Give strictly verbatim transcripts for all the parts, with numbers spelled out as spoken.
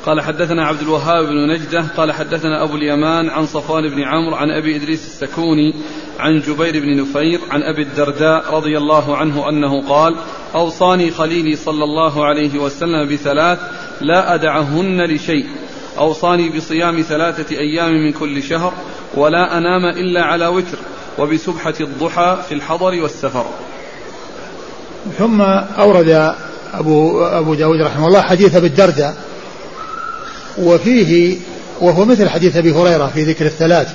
قال حدثنا عبد الوهاب بن نجدة قال حدثنا أبو اليمان عن صفوان بن عمرو عن أبي إدريس السكوني عن جبير بن نفير عن أبي الدرداء رضي الله عنه أنه قال أوصاني خليلي صلى الله عليه وسلم بثلاث لا أدعهن لشيء، أوصاني بصيام ثلاثة أيام من كل شهر ولا أنام إلا على وتر، وبسبحة الضحى في الحضر والسفر. ثم أورد أبو, أبو داود رحمه الله حديث أبي الدرداء، وفيه وهو مثل حديث أبي هريرة في ذكر الثلاث،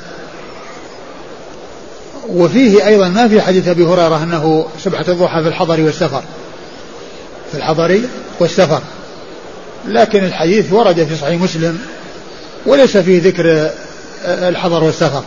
وفيه أيضا ما في حديث أبي هريرة أنه سبحة الضحى في الحضر والسفر في الحضر والسفر لكن الحديث ورد في صحيح مسلم وليس فيه ذكر الحضر والسفر.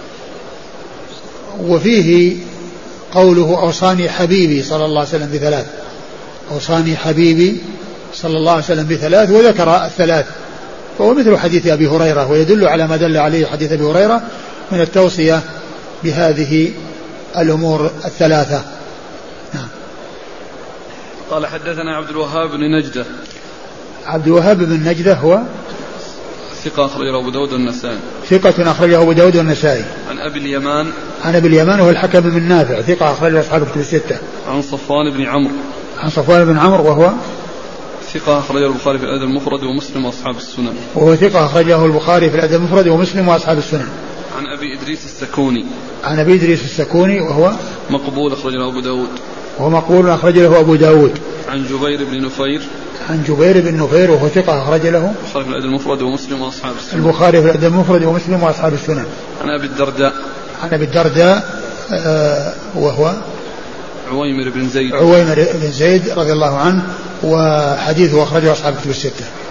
وفيه قوله أوصاني حبيبي صلى الله عليه وسلم بثلاث، أوصاني حبيبي صلى الله عليه وسلم بثلاث، وذكر الثلاث، فهو مثل حديث أبي هريرة، ويدل على ما دل عليه حديث أبي هريرة من التوصية بهذه الأمور الثلاثة. نعم. قال حدثنا عبد الوهاب بن نجدة. عبد الوهاب بن نجدة هو ثقة أخرجه أبو داود والنسائي. ثقة أخرجه أبو داود والنسائي. عن أبي اليمان. عن أبي اليمان وهو الحكم بن نافع ثقة أخرجه أصحاب الكتب الستة. عن صفوان بن عمرو. عن صفوان بن عمرو وهو ثقة أخرجه البخاري في الأدب المفرد ومسلم وأصحاب السنن. وهو ثقة أخرجه البخاري في الأدب المفرد ومسلم وأصحاب السنن. عن أبي إدريس السكوني. عن أبي إدريس السكوني وهو مقبول أخرجه أبو داود. وهو مقبول أخرج له أبو داود. عن جبير بن نفير. عن جبير بن نفير وهو ثقة أخرج له البخاري في الأدب المفرد ومسلم وأصحاب السنن. البخاري في الأدب المفرد ومسلم وأصحاب السنن. عن أبي الدرداء. عن أبي الدرداء آه وهو عويمر بن زيد. عويمر بن زيد رضي الله عنه، وحديثه أخرجه أصحاب الكتب الستة.